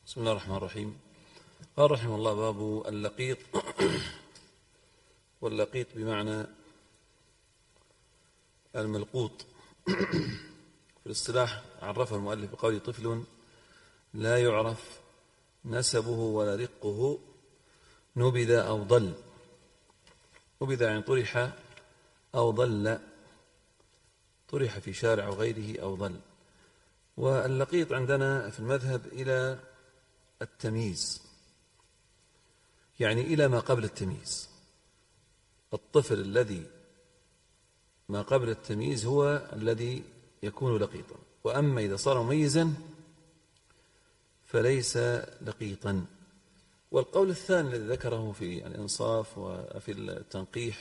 بسم الله الرحمن الرحيم. قال رحمه الله: باب اللقيط. واللقيط بمعنى الملقوط. في الاصطلاح عرفه المؤلف بقوله: طفل لا يعرف نسبه ولا رقه، نبذ أو ضل. نبذ يعني طرح أو ضل، طرح في شارع غيره أو ضل. واللقيط عندنا في المذهب إلى التمييز، يعني إلى ما قبل التمييز. الطفل الذي ما قبل التمييز هو الذي يكون لقيطا، وأما إذا صار مميزا فليس لقيطا. والقول الثاني الذي ذكره في الإنصاف وفي التنقيح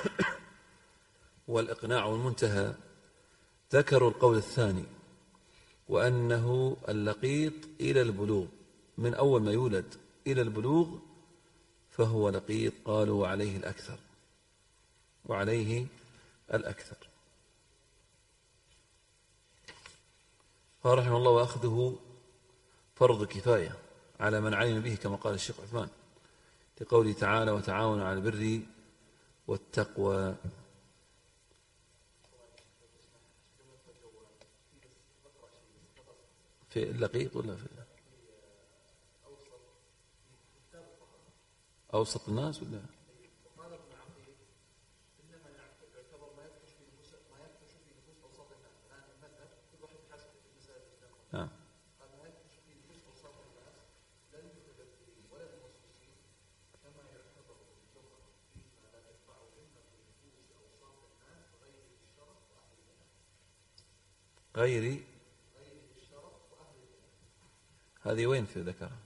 والإقناع والمنتهى، ذكروا القول الثاني، وأنه اللقيط إلى البلوغ، من أول ما يولد إلى البلوغ فهو لقيط. قالوا وعليه الأكثر، وعليه الأكثر. قال رحمه الله: وأخذه فرض كفاية على من علم به، كما قال الشيخ عثمان لقوله تعالى: وتعاونوا على البر والتقوى. في اللقيط ولا في أوسط الناس ولا؟ نعم. غير هذه وين في ذكرها؟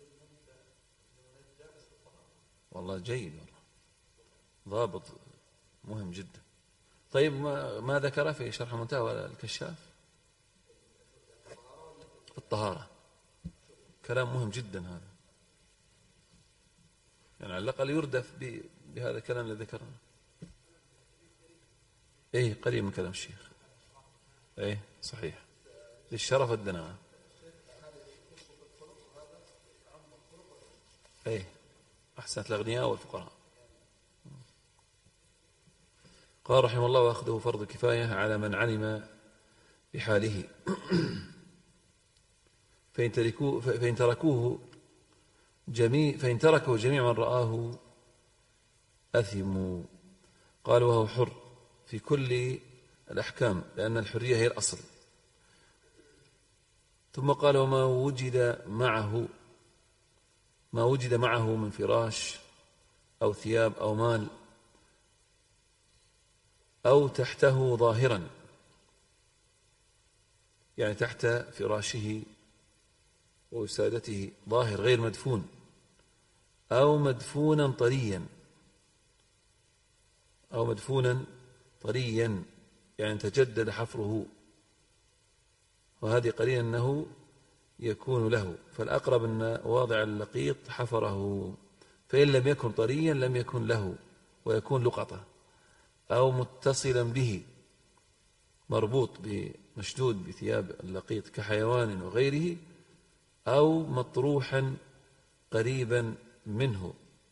والله جيد، والله ضابط مهم جدا. طيب ما ذكر في شرح المنتهى ولا الكشاف؟ الطهارة كلام مهم جدا هذا، يعني على الأقل يردف بهذا الكلام الذي ذكرنا. إيه، قريب من كلام الشيخ. إيه صحيح، للشرف والدناءة. إيه أحسنت، الأغنياء والفقراء. قال رحمه الله: وأخذه فرض كفاية على من علم بحاله، فإن تركه جميع من رآه أثموا. قال: وهو حر في كل الأحكام، لأن الحرية هي الأصل. ثم قال: وما وجد معه من فراش أو ثياب أو مال، أو تحته ظاهرا، يعني تحت فراشه ووسادته ظاهر غير مدفون، أو مدفونا طريا، يعني تجدد حفره، وهذه قرينة أنه يكون له. فالأقرب أن واضع اللقيط حفره، فإن لم يكن طريا لم يكن له، ويكون لقطة، أو متصلا به مربوط مشدود بثياب اللقيط كحيوان وغيره، أو مطروحا قريبا منه،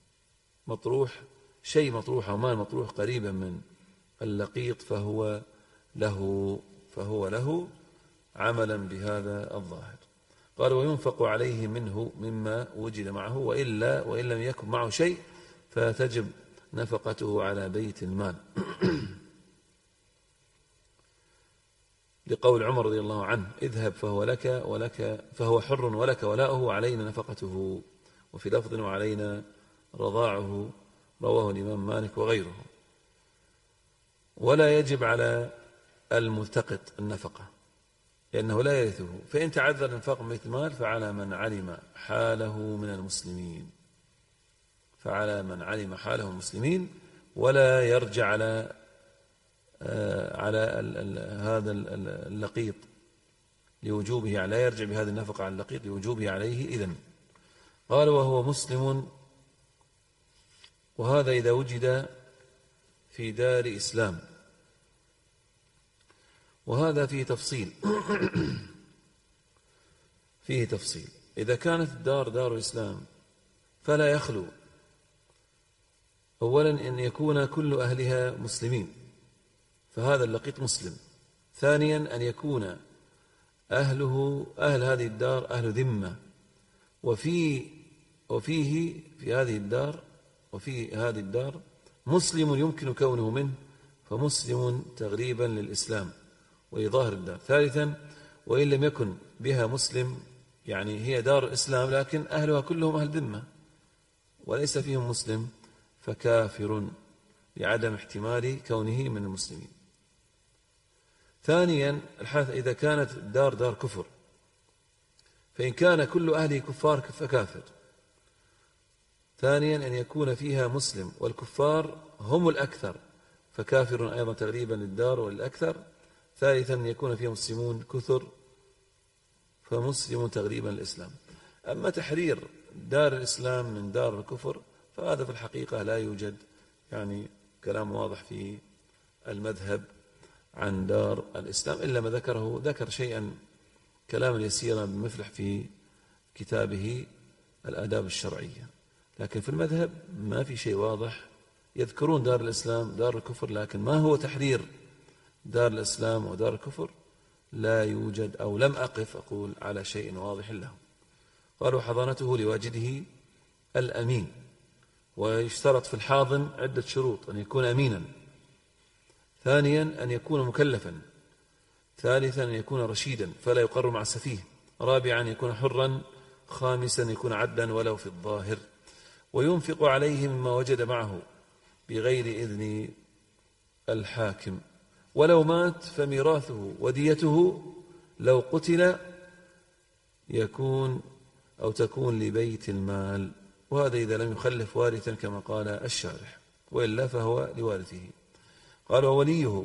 مطروح أو مال مطروح قريبا من اللقيط، فهو له عملا بهذا الظاهر. قال: وينفق عليه منه مما وجد معه، وإن لم يكن معه شيء فتجب نفقته على بيت المال. لقول عمر رضي الله عنه: اذهب فهو حر ولك ولاؤه، وعلينا نفقته. وفي لفظ: وعلينا رضاعه. رواه الإمام مالك وغيره. ولا يجب على الملتقط النفقة، لأنه لا يرثه. فإن تعذر الإنفاق من بيت المال فعلى من علم حاله من المسلمين، ولا يرجع على هذا اللقيط لوجوبه، لا يرجع بهذه النفقة على اللقيط لوجوبه عليه إذن. قال: وهو مسلم، وهذا إذا وجد في دار إسلام. وهذا فيه تفصيل إذا كانت الدار دار الإسلام فلا يخلو أولا أن يكون كل أهلها مسلمين، فهذا اللقيط مسلم. ثانيا أن يكون أهل هذه الدار أهل ذمة، وفي هذه الدار مسلم يمكن كونه منه، فمسلم تغريبا للإسلام ويظاهر الدار. ثالثا وإن لم يكن بها مسلم، يعني هي دار الإسلام لكن أهلها كلهم أهل ذمة وليس فيهم مسلم، فكافر لعدم احتمال كونه من المسلمين. ثانيا الحالة إذا كانت الدار دار كفر، فإن كان كل أهله كفار فكافر. ثانيا أن يكون فيها مسلم والكفار هم الأكثر، فكافر أيضا تغريبا للدار والأكثر. ثالثا أن يكون فيها مسلمون كثر، فمسلم تغريبا للإسلام. أما تحرير دار الإسلام من دار الكفر فهذا في الحقيقة لا يوجد يعني كلام واضح في المذهب عن دار الإسلام، إلا ما ذكر شيئا كلاما يسيرا بمفلح في كتابه الآداب الشرعية، لكن في المذهب ما في شيء واضح. يذكرون دار الإسلام دار الكفر، لكن ما هو تحرير دار الإسلام ودار الكفر لا يوجد، أو لم أقف أقول على شيء واضح له. قالوا حضانته لواجده الأمين، ويشترط في الحاضن عدة شروط: أن يكون أمينا، ثانيا أن يكون مكلفا، ثالثا أن يكون رشيدا فلا يقر مع السفيه، رابعا أن يكون حرا، خامسا أن يكون عدلا ولو في الظاهر، وينفق عليه مما وجد معه بغير إذن الحاكم، ولو مات فميراثه وديته لو قتل تكون لبيت المال، وهذا إذا لم يخلف وارثا كما قال الشارح، وإلا فهو لوارثه. قال ووليه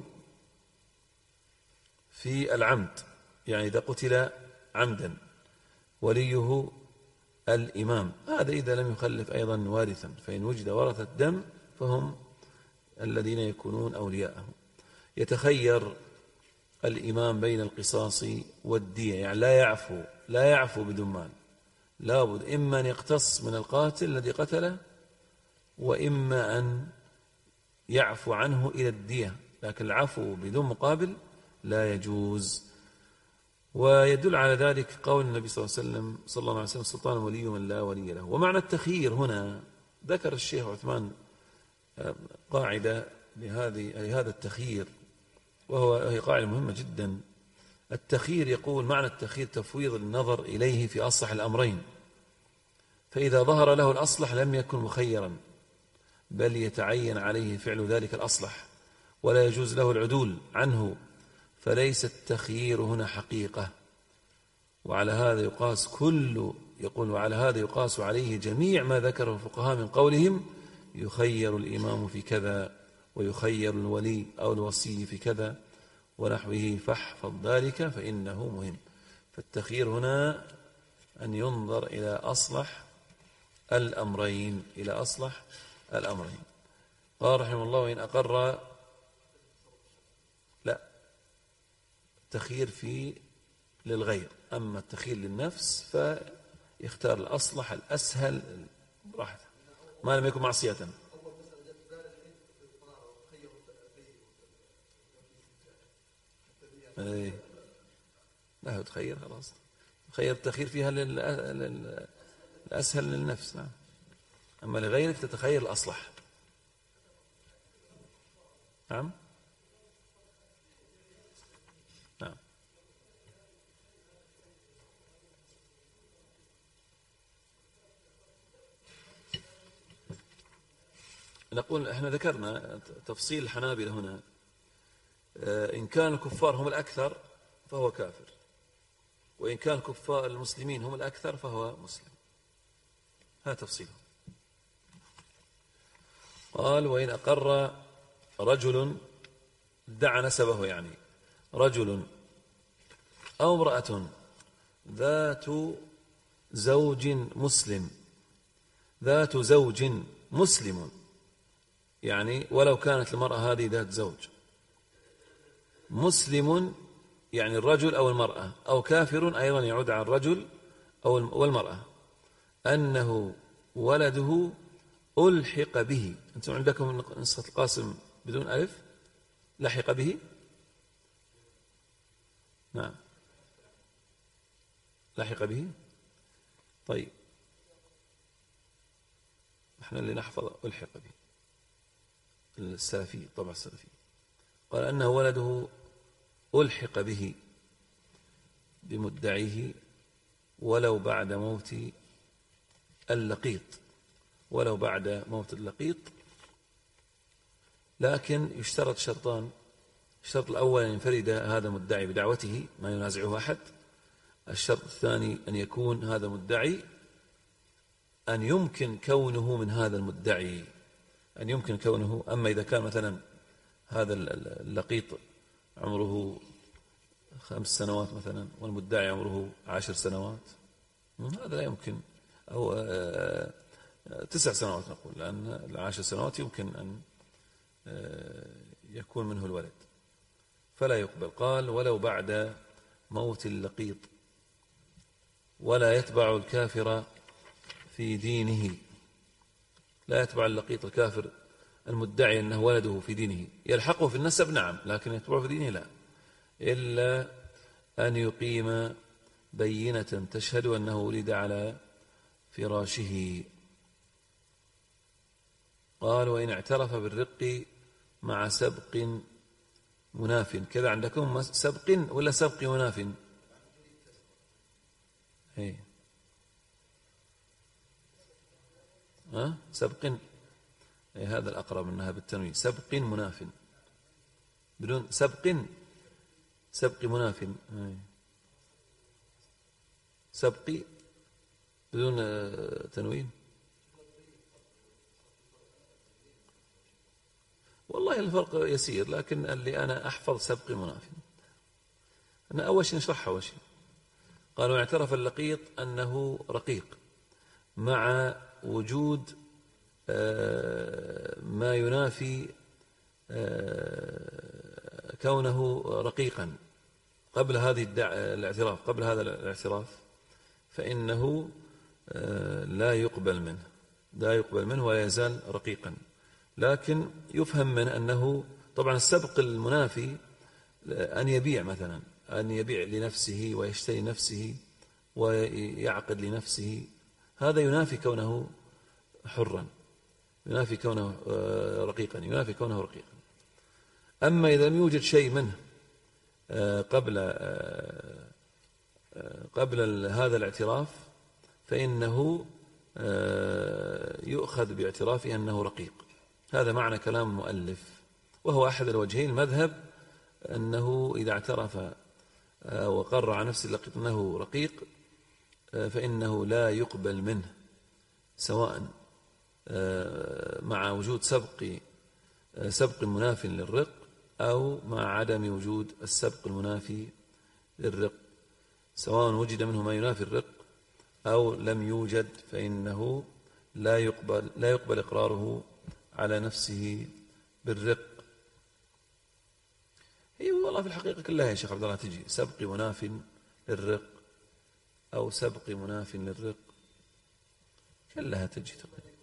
في العمد، يعني إذا قتل عمدا وليه الإمام، هذا إذا لم يخلف أيضا وارثا، فإن وجد ورثة دم فهم الذين يكونون أولياءه. يتخير الإمام بين القصاص والدية، يعني لا يعفو بدون مال، لابد إما أن يقتص من القاتل الذي قتله، وإما أن يعفو عنه إلى الدية، لكن العفو بدون مقابل لا يجوز. ويدل على ذلك قول النبي صلى الله عليه وسلم السلطان ولي من لا ولي له. ومعنى التخيير هنا ذكر الشيخ عثمان قاعدة لهذا التخيير، وهي قاعدة مهمة جدا. التخيير يقول معنى التخيير تفويض النظر إليه في أصلح الأمرين، فإذا ظهر له الأصلح لم يكن مخيرا، بل يتعين عليه فعل ذلك الأصلح ولا يجوز له العدول عنه، فليس التخيير هنا حقيقة. وعلى هذا يقاس عليه جميع ما ذكره الفقهاء من قولهم يخير الإمام في كذا، ويخير الولي أو الوصي في كذا ونحوه، فاحفظ ذلك فإنه مهم. فالتخيير هنا أن ينظر إلى أصلح الأمرين. قال رحمه الله وإن أقر، لا، التخيير للغير، أما التخيير للنفس فيختار الأصلح الأسهل براحته ما لم يكن معصية. لا هو تخير خلاص، تخير التخير فيها الأسهل للنفس، نعم. أما لغيرك تتخير الأصلح، نعم. نقول احنا ذكرنا تفصيل الحنابلة هنا، إن كان الكفار هم الأكثر فهو كافر، وإن كان كفار المسلمين هم الأكثر فهو مسلم. هذا تفصيله. قال وإن أقر رجل ادعى نسبه، يعني رجل أو امرأة ذات زوج مسلم، يعني ولو كانت المرأة هذه ذات زوج مسلم، يعني الرجل أو المرأة، أو كافر أيضا يعود على الرجل والمرأة أنه ولده ألحق به. أنتم عندكم نسخة القاسم بدون ألف، لحق به. نعم، لحق به. طيب احنا اللي نحفظ ألحق به، السلفي طبع السلفي. قال أنه ولده ألحق به بمدعيه ولو بعد موت اللقيط، ولو بعد موت اللقيط، لكن يشترط شرطان. الشرط الأول أن ينفرد هذا المدعي بدعوته ما ينازعه أحد. الشرط الثاني أن يكون هذا المدعي أن يمكن كونه من هذا المدعي، أن يمكن كونه. أما إذا كان مثلا هذا اللقيط عمره 5 سنوات مثلا والمدعي عمره 10 سنوات، هذا لا يمكن. أو 9 سنوات نقول، لأن 10 سنوات يمكن أن يكون منه الولد، فلا يقبل. قال ولو بعد موت اللقيط، ولا يتبع الكافر في دينه. لا يتبع اللقيط الكافر المدعي أنه ولده في دينه، يلحقه في النسب نعم، لكن يتبعه في دينه لا، إلا أن يقيم بينة تشهد أنه ولد على فراشه. قال وإن اعترف بالرق مع سبق مناف. كذا عندكم سبق ولا سبق مناف؟ ايه سبق. إيه هذا الأقرب منها بالتنوين، سبق مناف بدون سبق، سبق مناف. إيه. سبق بدون تنوين. والله الفرق يسير، لكن اللي أنا أحفظ سبق مناف. أنا أول شيء نشرحها أول شيء. قالوا اعترف اللقيط أنه رقيق مع وجود ما ينافي كونه رقيقا قبل هذه الاعتراف، قبل هذا الاعتراف، فإنه لا يقبل منه، لا يقبل منه ولا يزال رقيقا. لكن يفهم من أنه طبعا السبق المنافي أن يبيع مثلا، أن يبيع لنفسه ويشتري نفسه ويعقد لنفسه، هذا ينافي كونه حرا، ينافي كونه رقيقا، ينافي كونه رقيقا. أما إذا لم يوجد شيء منه قبل هذا الاعتراف، فإنه يؤخذ باعترافه أنه رقيق. هذا معنى كلام المؤلف، وهو أحد الوجهين. المذهب أنه إذا اعترف وقر على نفسه اللقيط أنه رقيق فإنه لا يقبل منه، سواء مع وجود سبق مناف للرق أو مع عدم وجود السبق المنافي للرق، سواء وجد منه ما ينافي الرق أو لم يوجد، فإنه لا يقبل إقراره على نفسه بالرق. هي والله في الحقيقة كلها يا شيخ عبد الله تجي سبق مناف للرق أو سبق مناف للرق، كلها تجي تقريبا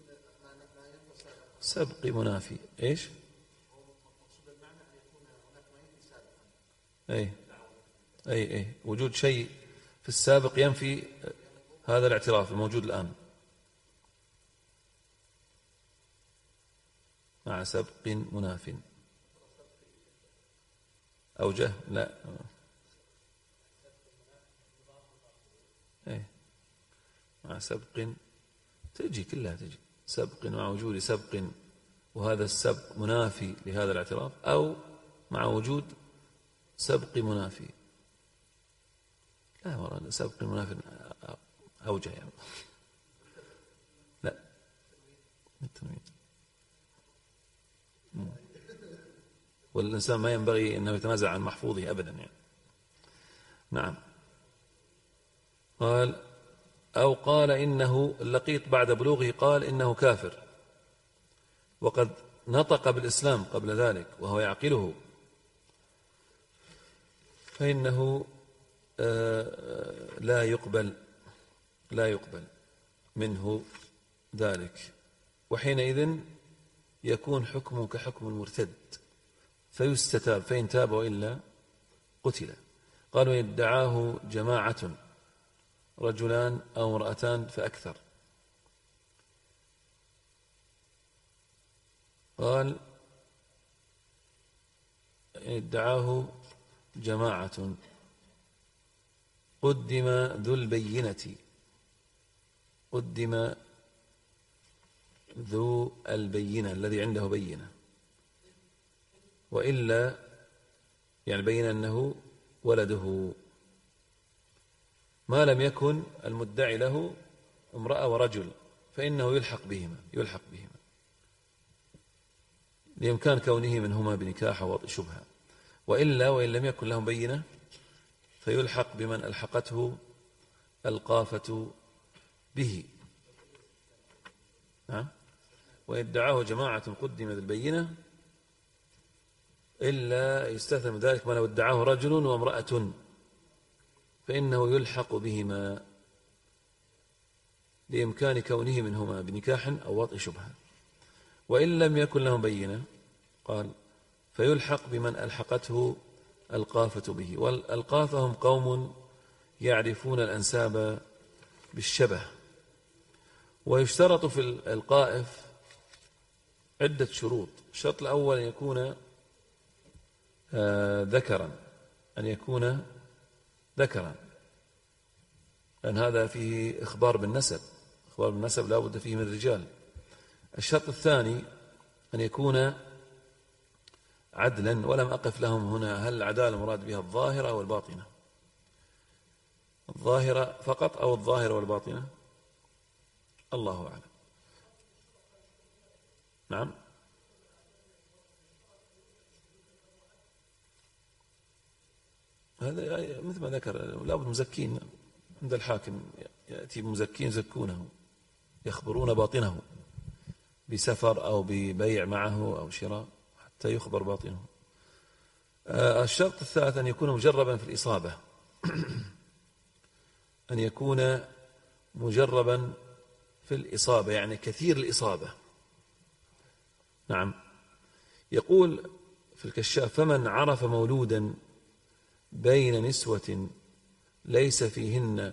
سبق منافي. إيش؟ أي وجود شيء في السابق ينفي هذا الاعتراف الموجود الآن مع سبق مناف. أوجه لا مع سبق تجي كلها تجي سبق مع وجود سبق، وهذا السبق منافي لهذا الاعتراف، أو مع وجود سبق منافي. لا والله سبق منافي أوجه يعني. لا بالتنوين. والإنسان ما ينبغي أنه يتنازع عن محفوظه أبدا يعني. نعم. قال أو قال إنه اللقيط بعد بلوغه قال إنه كافر وقد نطق بالإسلام قبل ذلك وهو يعقله، فإنه لا يقبل لا يقبل منه ذلك، وحينئذ يكون حكمه كحكم المرتد فيستتاب، فإن تاب وإلا قتل. قالوا يدعاه جماعة، رجلان أو امرأتان فأكثر. قال يدعاه جماعة قدم ذو البينة، قدم ذو البينة الذي عنده بينة، وإلا يعني بين أنه ولده، ما لم يكن المدعي له امرأة ورجل فإنه يلحق بهما لإمكان كونه منهما بنكاح أو وطئ شبهة، وإلا وإن لم يكن لهم بينة فيلحق بمن ألحقته القافة به. ويدعاه جماعة قدم ذو البينة، إلا يستثنى من ذلك ما لو ادعاه رجل وامرأة فإنه يلحق بهما لإمكان كونه منهما بنكاح أو وطئ شبهة، وإن لم يكن لهم بينة قال فيلحق بمن ألحقته القافة به. والألقافة هم قوم يعرفون الأنساب بالشبه، ويشترط في القائف عدة شروط. الشرط الأول أن يكون ذكرا، أن يكون ذكرا، لأن هذا فيه إخبار بالنسب، إخبار بالنسب لا بد فيه من الرجال. الشرط الثاني أن يكون عدلا، ولم أقف لهم هنا هل العدالة مراد بها الظاهرة أو الباطنة، الظاهرة فقط أو الظاهرة والباطنة، الله أعلم. نعم، هذا مثل ما ذكر لابد مزكين عند الحاكم، يأتي مزكين يزكونه، يخبرون باطنه بسفر أو ببيع معه أو شراء حتى يخبر باطنه. الشرط الثالث أن يكون مجربا في الإصابة، أن يكون مجربا في الإصابة يعني كثير الإصابة. نعم، يقول في الكشاف فمن عرف مولودا بين نسوة ليس فيهن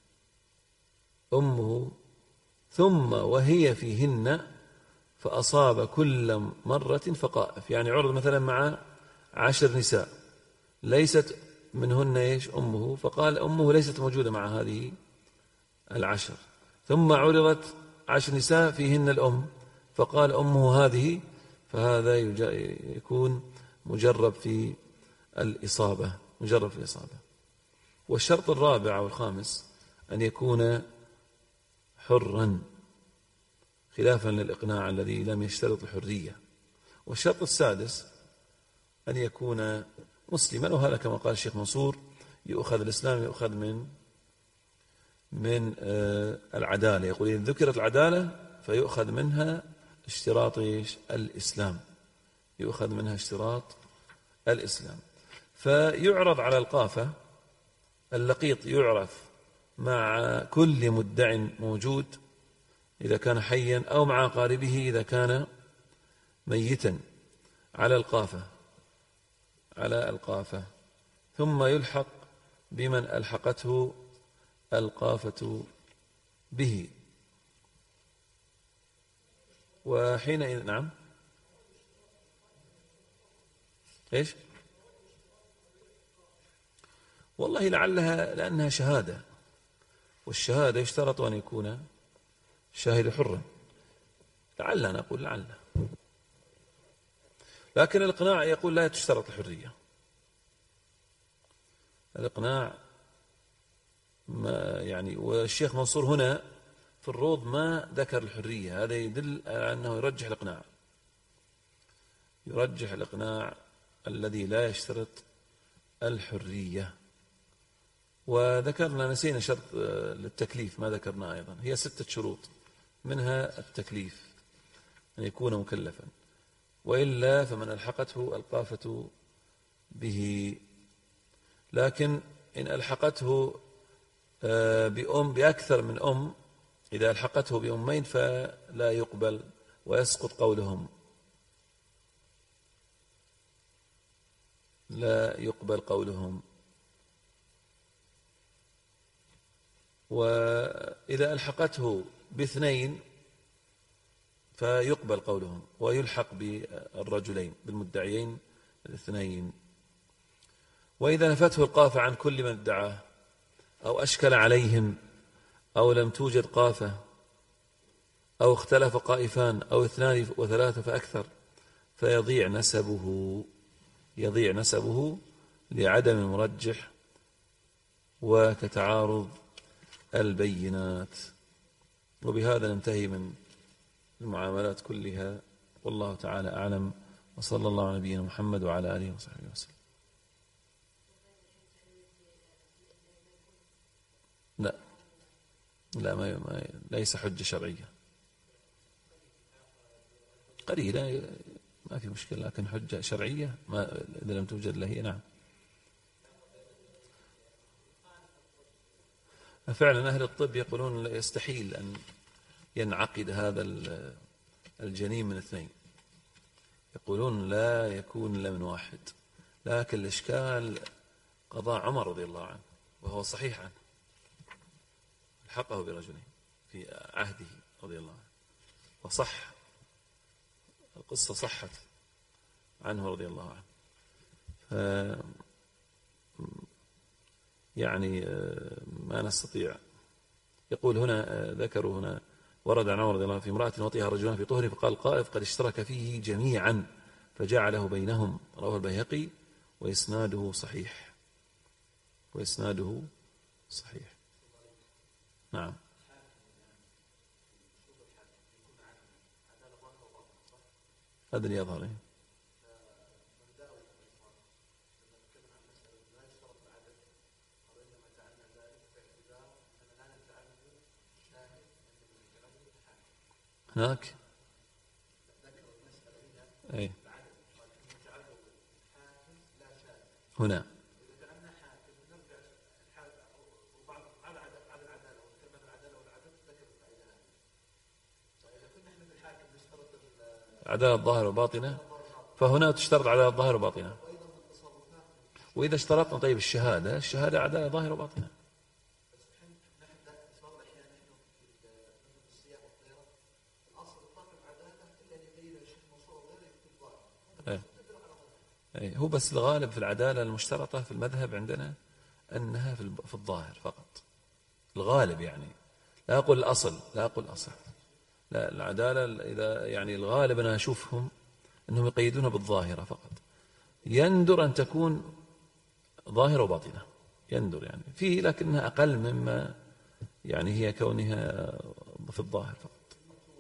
أمه ثم وهي فيهن فأصاب كل مرة فقائف، يعني عرض مثلا مع 10 نساء ليست منهن إيش أمه، فقال أمه ليست موجودة مع هذه 10، ثم عرضت 10 نساء فيهن الأم فقال أمه هذه، فهذا يكون مجرب في الإصابة، مجرب في الإصابة. والشرط الرابع والخامس أن يكون حرا، خلافا للإقناع الذي لم يشترط الحرية. والشرط السادس أن يكون مسلما، وهذا كما قال الشيخ منصور يؤخذ الإسلام، يؤخذ من العدالة. يقول إذا ذكرت العدالة فيؤخذ منها اشتراط الإسلام، يؤخذ منها اشتراط الإسلام. فيعرض على القافة اللقيط، يعرف مع كل مدع موجود إذا كان حيا أو مع قاربه إذا كان ميتا على القافة، ثم يلحق بمن ألحقته القافة به. وحينئذ نعم إيش؟ والله لعلها لأنها شهادة، والشهادة يشترط أن يكون شاهد حرا، لعل نقول لعل، لكن الإقناع يقول لا تشترط الحرية. الإقناع ما يعني، والشيخ منصور هنا في الروض ما ذكر الحرية، هذا يدل على أنه يرجح الإقناع الذي لا يشترط الحرية. وذكرنا نسينا شرط للتكليف ما ذكرنا أيضا، هي 6 شروط منها التكليف أن يكون مكلفا، وإلا فمن ألحقته القافة به. لكن إن ألحقته بأكثر من أم، إذا ألحقته بأمين فلا يقبل ويسقط قولهم، لا يقبل قولهم. وإذا ألحقته باثنين فيقبل قولهم ويلحق بالرجلين بالمدعيين الاثنين. وإذا نفته القافة عن كل من ادعاه أو أشكل عليهم أو لم توجد قافة أو اختلف قائفان أو اثنان وثلاثة فأكثر فيضيع نسبه، يضيع نسبه لعدم المرجح وكتعارض البينات. وبهذا ننتهي من المعاملات كلها، والله تعالى أعلم، وصلى الله على نبينا محمد وعلى آله وصحبه وسلم. لا لا، ليس حجة شرعية، قليلة ما في مشكلة، لكن حجة شرعية ما إذا لم توجد له. نعم، فعلا أهل الطب يقولون يستحيل أن ينعقد هذا الجنين من اثنين، يقولون لا يكون إلا من واحد. لكن الإشكال قضاء عمر رضي الله عنه، وهو صحيح عنه، الحقه برجلين في عهده رضي الله عنه، وصح القصة، صحت عنه رضي الله عنه. يعني ما نستطيع. يقول هنا ذكروا هنا ورد عن عمر رضي الله عنه في امرأة وطئها رجلان في طهر فقال القائف قد اشترك فيه جميعا فجعله بينهم، رواه البيهقي وإسناده صحيح، وإسناده صحيح. نعم، هذا اللي يظهر. هناك أي هنا عدالة ظاهرة وباطنة، فهنا تشترط عدالة ظاهرة وباطنة. وإذا اشترطنا طيب الشهادة عدالة ظاهرة وباطنة. أي هو بس الغالب في العدالة المشترطة في المذهب عندنا أنها في الظاهر فقط، الغالب يعني، لا أقول الأصل، لا أقول الأصل، لا، العدالة إذا يعني الغالب أنا أشوفهم أنهم يقيدونها بالظاهرة فقط. يندر أن تكون ظاهرة وباطنة، يندر يعني فيه، لكنها أقل مما يعني هي كونها في الظاهر فقط.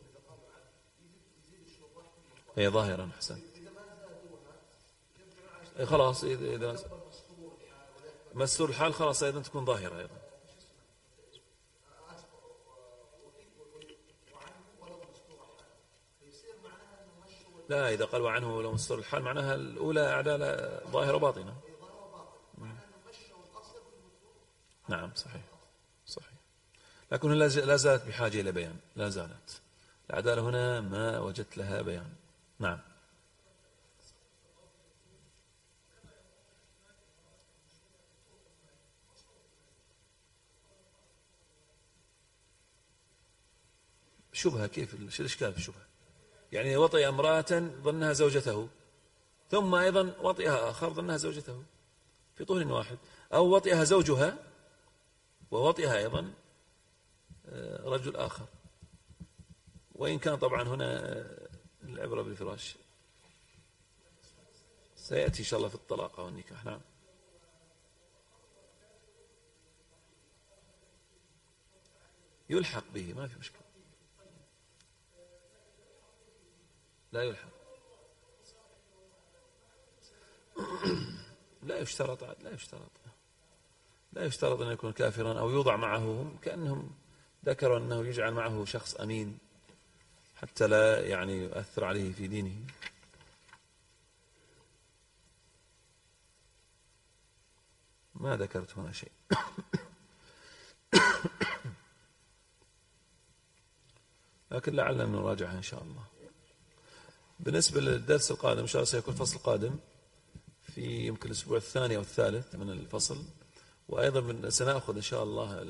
هي ظاهرة أحسن. خلاص إذا مستور الحال خلاص أيضا تكون ظاهرة أيضا. لا، إذا قالوا عنه لو مستور الحال معناها الأولى عدالة ظاهرة وباطنة. نعم صحيح صحيح، لكن لا زالت بحاجة إلى بيان، لا زالت العدالة هنا ما وجدت لها بيان. نعم، شبهة كيف؟ شو الإشكال في الشبهة؟ يعني وطئ امرأة ظنها زوجته، ثم أيضا وطئها آخر ظنها زوجته في طهر واحد، أو وطئها زوجها ووطئها أيضا رجل آخر، وإن كان طبعا هنا العبرة بالفراش، سيأتي إن شاء الله في الطلاق والنكاح. نعم، يلحق به ما في مشكلة، لا يلحق، لا يشترط، لا يشترط أن يكون كافرا أو يوضع معه، كأنهم ذكروا أنه يجعل معه شخص أمين حتى لا يعني يؤثر عليه في دينه. ما ذكرت هنا شيء. لكن لعلنا نراجعها إن شاء الله. بالنسبة للدرس القادم إن شاء الله سيكون الفصل القادم في يمكن الأسبوع الثاني أو الثالث من الفصل، وأيضا سنأخذ إن شاء الله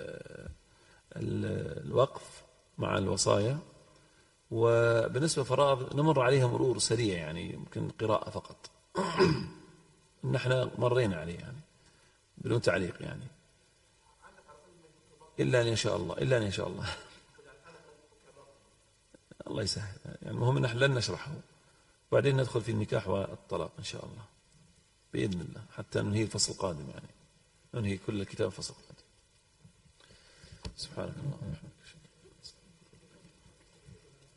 الوقف مع الوصايا. وبالنسبة للفرائض نمر عليها مرور سريع، يعني يمكن قراءة فقط. نحن مرينا عليه يعني بدون تعليق يعني، إلا أن يشاء الله، إلا أن يشاء الله. الله يسهل يعني. المهم نحن لن نشرحه، وبعدين ندخل في النكاح والطلاق إن شاء الله بإذن الله، حتى ننهي الفصل القادم يعني، ننهي كل الكتاب الفصل القادم. سبحانك اللهم وبحمدك.